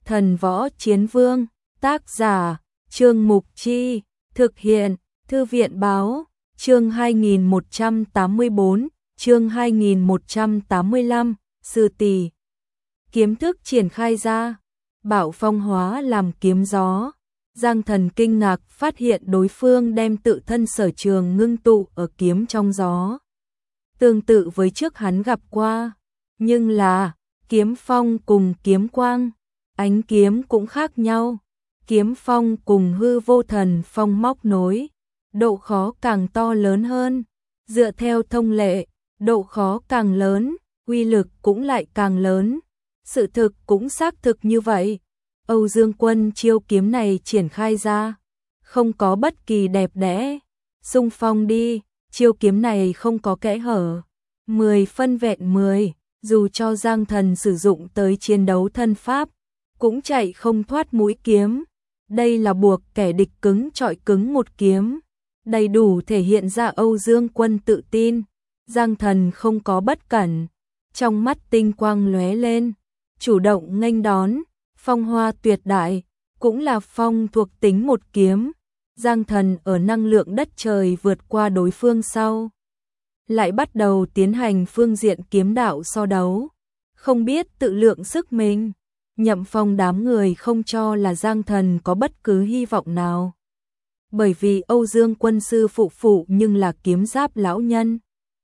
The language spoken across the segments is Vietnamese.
Thần Võ Chiến Vương, tác giả, Trương Mục Chi, thực hiện, Thư viện Báo, chương 2184, chương 2185, sư tỷ. Kiếm thức triển khai ra, Bảo Phong hóa làm kiếm gió. Giang Thần kinh ngạc phát hiện đối phương đem tự thân sở trường ngưng tụ ở kiếm trong gió. Tương tự với trước hắn gặp qua, nhưng là kiếm phong cùng kiếm quang, ánh kiếm cũng khác nhau. Kiếm phong cùng hư vô thần phong móc nối, độ khó càng to lớn hơn. Dựa theo thông lệ, độ khó càng lớn, uy lực cũng lại càng lớn. Sự thực cũng xác thực như vậy. Âu Dương Quân chiêu kiếm này triển khai ra, không có bất kỳ đẹp đẽ. Xung phong đi, chiêu kiếm này không có kẽ hở. 10 phân vẹn 10, dù cho Giang Thần sử dụng tới chiến đấu thân pháp, cũng chạy không thoát mũi kiếm. Đây là buộc kẻ địch cứng chọi cứng một kiếm, đầy đủ thể hiện ra Âu Dương Quân tự tin. Giang Thần không có bất cẩn, trong mắt tinh quang lóe lên, chủ động nghênh đón. Phong hoa tuyệt đại, cũng là phong thuộc tính một kiếm. Giang Thần ở năng lượng đất trời vượt qua đối phương sau, lại bắt đầu tiến hành phương diện kiếm đạo so đấu, không biết tự lượng sức mình. Nhậm Phong đám người không cho là Giang Thần có bất cứ hy vọng nào, bởi vì Âu Dương Quân sư phụ nhưng là kiếm giáp lão nhân,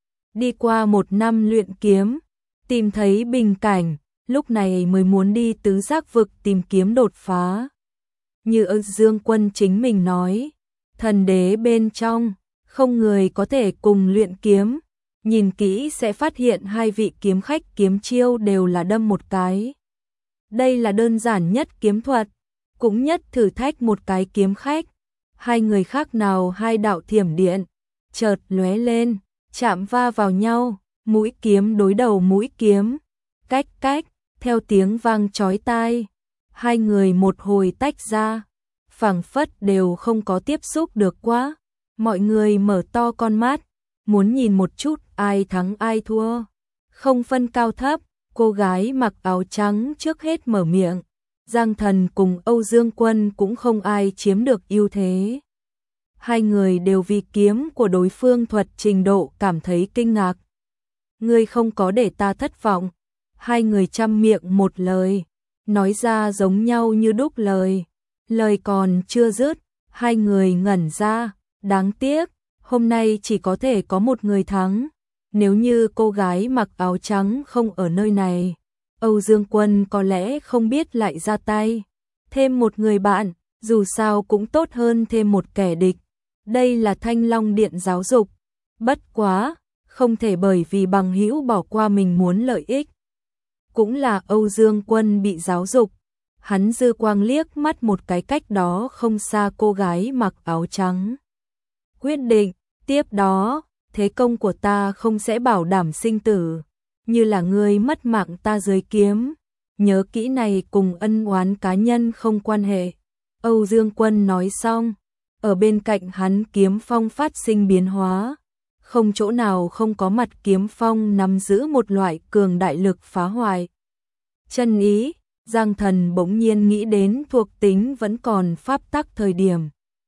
đi qua 1 năm luyện kiếm, tìm thấy bình cảnh, lúc này mới muốn đi tứ giác vực tìm kiếm đột phá. Như Âu Dương Quân chính mình nói, thần đế bên trong, không người có thể cùng luyện kiếm. Nhìn kỹ sẽ phát hiện hai vị kiếm khách kiếm chiêu đều là đâm một cái. Đây là đơn giản nhất kiếm thuật, cũng nhất thử thách một cái kiếm khách. Hai người khác nào hai đạo thiểm điện, chợt lóe lên, chạm va vào nhau, mũi kiếm đối đầu mũi kiếm. Cách cách, theo tiếng vang chói tai, hai người một hồi tách ra, phảng phất đều không có tiếp xúc được quá. Mọi người mở to con mắt, muốn nhìn một chút ai thắng ai thua. Không phân cao thấp, cô gái mặc áo trắng trước hết mở miệng. Giang Thần cùng Âu Dương Quân cũng không ai chiếm được ưu thế. Hai người đều vì kiếm của đối phương thuật trình độ cảm thấy kinh ngạc. Ngươi không có để ta thất vọng. Hai người chăm miệng một lời, nói ra giống nhau như đúc lời. Lời còn chưa dứt, hai người ngẩn ra, đáng tiếc, hôm nay chỉ có thể có một người thắng. Nếu như cô gái mặc áo trắng không ở nơi này, Âu Dương Quân có lẽ không biết lại ra tay. Thêm một người bạn, dù sao cũng tốt hơn thêm một kẻ địch. Đây là Thanh Long Điện giáo dục. Bất quá, không thể bởi vì bằng hữu bỏ qua mình muốn lợi ích. Cũng là Âu Dương Quân bị giáo dục. Hắn dư quang liếc mắt một cái cách đó không xa cô gái mặc áo trắng. Quyết định, tiếp đó, thế công của ta không sẽ bảo đảm sinh tử, như là ngươi mất mạng ta dưới kiếm. Nhớ kỹ này cùng ân oán cá nhân không quan hệ. Âu Dương Quân nói xong, ở bên cạnh hắn kiếm phong phát sinh biến hóa. Không chỗ nào không có mặt kiếm phong nắm giữ một loại cường đại lực phá hoại. Chân ý, Giang Thần bỗng nhiên nghĩ đến thuộc tính vẫn còn pháp tắc thời điểm.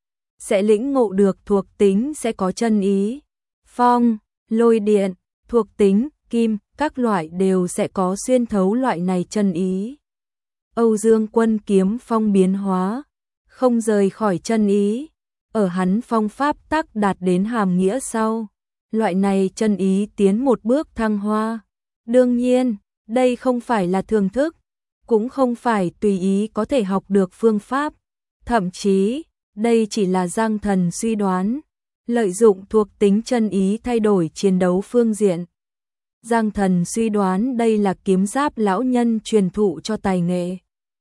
Sẽ lĩnh ngộ được thuộc tính sẽ có chân ý. Phong, lôi điện, thuộc tính, kim, các loại đều sẽ có xuyên thấu loại này chân ý. Âu Dương Quân kiếm phong biến hóa, không rời khỏi chân ý. Ở hắn phong pháp tắc đạt đến hàm nghĩa sau, loại này chân ý tiến một bước thăng hoa. Đương nhiên, đây không phải là thường thức, cũng không phải tùy ý có thể học được phương pháp. Thậm chí, đây chỉ là Giang Thần suy đoán, lợi dụng thuộc tính chân ý thay đổi chiến đấu phương diện. Giang Thần suy đoán đây là kiếm giáp lão nhân truyền thụ cho tài nghệ.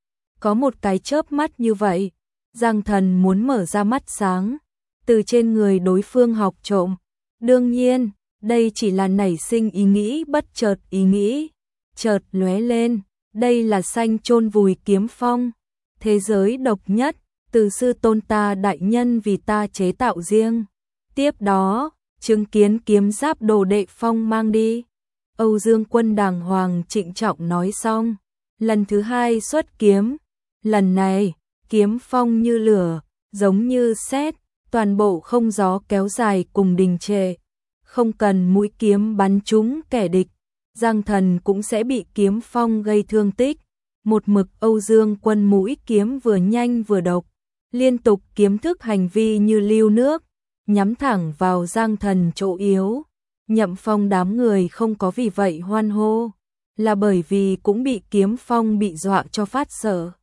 Có một cái chớp mắt như vậy, Giang Thần muốn mở ra mắt sáng, từ trên người đối phương học trộm. Đương nhiên, đây chỉ là nảy sinh ý nghĩ bất chợt ý nghĩ. Chợt lóe lên, đây là xanh chôn vùi kiếm phong. Thế giới độc nhất, từ sư tôn ta đại nhân vì ta chế tạo riêng. Tiếp đó, chứng kiến kiếm giáp đồ đệ phong mang đi. Âu Dương Quân đàng hoàng trịnh trọng nói xong, lần thứ hai xuất kiếm, Lần này, kiếm phong như lửa, giống như sét, toàn bộ không gió kéo dài cùng đình trệ. Không cần mũi kiếm bắn trúng kẻ địch, Giang Thần cũng sẽ bị kiếm phong gây thương tích. Một mực Âu Dương Quân mũi kiếm vừa nhanh vừa độc, liên tục kiếm thức hành vi như lưu nước, nhắm thẳng vào Giang Thần chỗ yếu. Nhậm Phong đám người không có vì vậy hoan hô, là bởi vì cũng bị kiếm phong bị dọa cho phát sợ.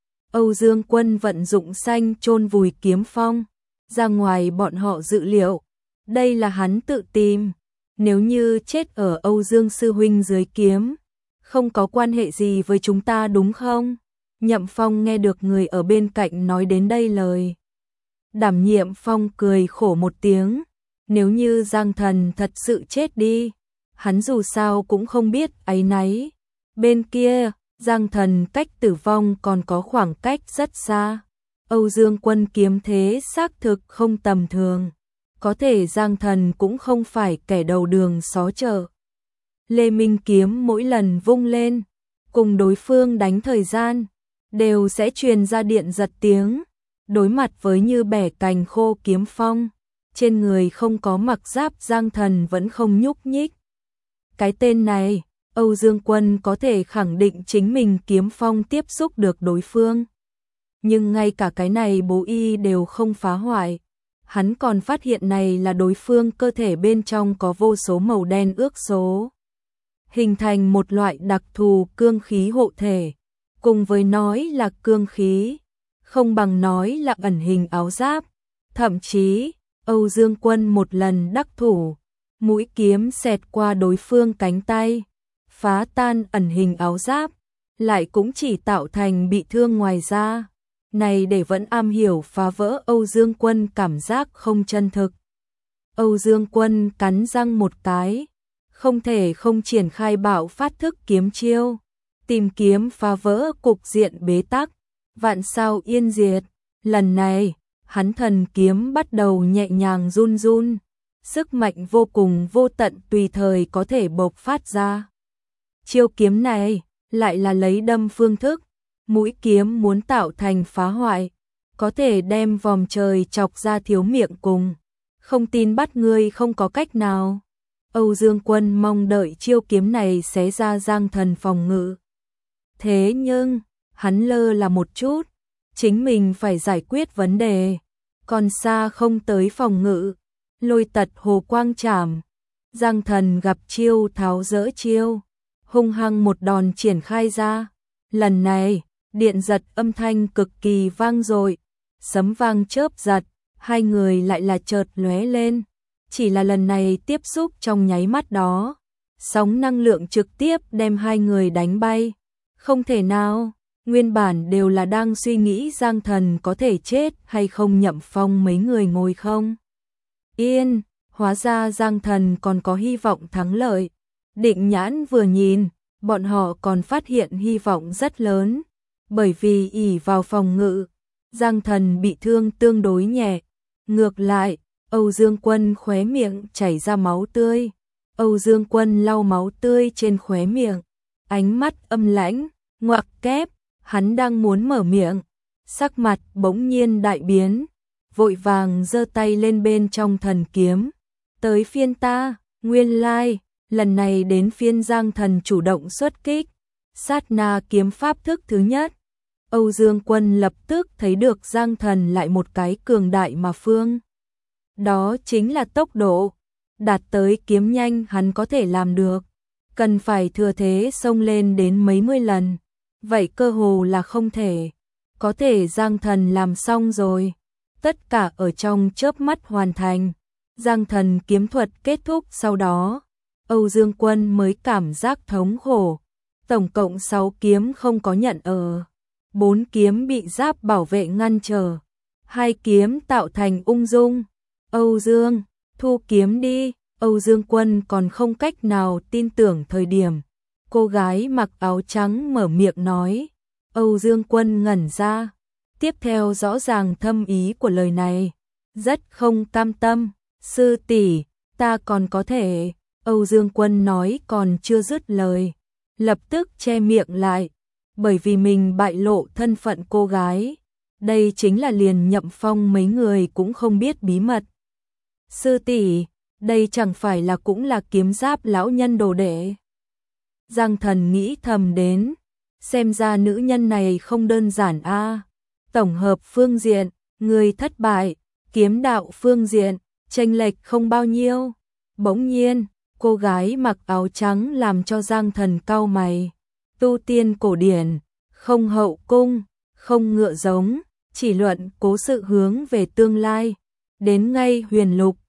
Âu Dương Quân vận dụng xanh chôn vùi kiếm phong, ra ngoài bọn họ dự liệu, đây là hắn tự tìm, nếu như chết ở Âu Dương sư huynh dưới kiếm, không có quan hệ gì với chúng ta đúng không? Nhậm Phong nghe được người ở bên cạnh nói đến đây lời. Đảm Nhiệm Phong cười khổ một tiếng, nếu như Giang Thần thật sự chết đi, hắn dù sao cũng không biết áy náy. Bên kia, Giang Thần cách tử vong còn có khoảng cách rất xa. Âu Dương Quân kiếm thế xác thực không tầm thường, có thể Giang Thần cũng không phải kẻ đầu đường xó chợ. Lê Minh kiếm mỗi lần vung lên, cùng đối phương đánh thời gian, đều sẽ truyền ra điện giật tiếng. Đối mặt với như bẻ cành khô kiếm phong, trên người không có mặc giáp Giang Thần vẫn không nhúc nhích. Cái tên này, Âu Dương Quân có thể khẳng định chính mình kiếm phong tiếp xúc được đối phương. Nhưng ngay cả cái này bố y đều không phá hoại. Hắn còn phát hiện này là đối phương cơ thể bên trong có vô số màu đen ước số, hình thành một loại đặc thù cương khí hộ thể. Cùng với nói là cương khí, không bằng nói là ẩn hình áo giáp. Thậm chí, Âu Dương Quân một lần đắc thủ, mũi kiếm xẹt qua đối phương cánh tay, phá tan ẩn hình áo giáp, lại cũng chỉ tạo thành bị thương ngoài da. Này để vẫn am hiểu phá vỡ Âu Dương Quân cảm giác không chân thực. Âu Dương Quân cắn răng một cái, không thể không triển khai bạo phát thức kiếm chiêu, tìm kiếm phá vỡ cục diện bế tắc, vạn sao yên diệt. Lần này, hắn thần kiếm bắt đầu nhẹ nhàng run run, sức mạnh vô cùng vô tận tùy thời có thể bộc phát ra. Chiêu kiếm này lại là lấy đâm phương thức, mũi kiếm muốn tạo thành phá hoại, có thể đem vòm trời chọc ra thiếu miệng cùng. Không tin bắt ngươi không có cách nào. Âu Dương Quân mong đợi chiêu kiếm này xé ra Giang Thần phòng ngự. Thế nhưng, hắn lơ là một chút, chính mình phải giải quyết vấn đề, còn xa không tới phòng ngự. Lôi tật hồ quang trảm, Giang Thần gặp chiêu tháo dỡ chiêu, hung hăng một đòn triển khai ra. Lần này, điện giật âm thanh cực kỳ vang dội, sấm vang chớp giật, hai người lại là chợt lóe lên. Chỉ là lần này tiếp xúc trong nháy mắt đó, sóng năng lượng trực tiếp đem hai người đánh bay. Không thể nào, nguyên bản đều là đang suy nghĩ Giang Thần có thể chết hay không. Nhậm Phong mấy người ngồi không yên, hóa ra Giang Thần còn có hy vọng thắng lợi. Định Nhãn vừa nhìn, bọn họ còn phát hiện hy vọng rất lớn, bởi vì ỷ vào phòng ngự, Giang Thần bị thương tương đối nhẹ. Ngược lại, Âu Dương Quân khóe miệng chảy ra máu tươi. Âu Dương Quân lau máu tươi trên khóe miệng, ánh mắt âm lãnh, ngoặc kép, hắn đang muốn mở miệng, sắc mặt bỗng nhiên đại biến, vội vàng giơ tay lên bên trong thần kiếm. Tới phiên ta, nguyên lai, lần này đến phiên Giang Thần chủ động xuất kích. Sát na kiếm pháp thức thứ nhất, Âu Dương Quân lập tức thấy được Giang Thần lại một cái cường đại mà phương. Đó chính là tốc độ, đạt tới kiếm nhanh hắn có thể làm được, cần phải thừa thế xông lên đến mấy mươi lần, vậy cơ hồ là không thể. Có thể Giang Thần làm xong rồi, tất cả ở trong chớp mắt hoàn thành. Giang Thần kiếm thuật kết thúc sau đó, Âu Dương Quân mới cảm giác thống khổ. Tổng cộng 6 kiếm không có nhận ở, 4 kiếm bị giáp bảo vệ ngăn trở, 2 kiếm tạo thành ung dung. Âu Dương, thu kiếm đi. Âu Dương Quân còn không cách nào tin tưởng thời điểm cô gái mặc áo trắng mở miệng nói. Âu Dương Quân ngẩn ra, tiếp theo rõ ràng thâm ý của lời này, rất không cam tâm. Sư tỷ, ta còn có thể. Âu Dương Quân nói còn chưa dứt lời, lập tức che miệng lại, bởi vì mình bại lộ thân phận cô gái. Đây chính là liền Nhậm Phong mấy người cũng không biết bí mật. Sư tỷ, đây chẳng phải là cũng là Kiếm Giáp lão nhân đồ đệ. Giang Thần nghĩ thầm đến, xem ra nữ nhân này không đơn giản a. Tổng hợp phương diện, người thất bại, kiếm đạo phương diện, chênh lệch không bao nhiêu. Bỗng nhiên, cô gái mặc áo trắng làm cho Giang Thần cau mày. Tu tiên cổ điển, không hậu cung, không ngựa giống, chỉ luận cố sự hướng về tương lai. Đến ngay Huyền Lục,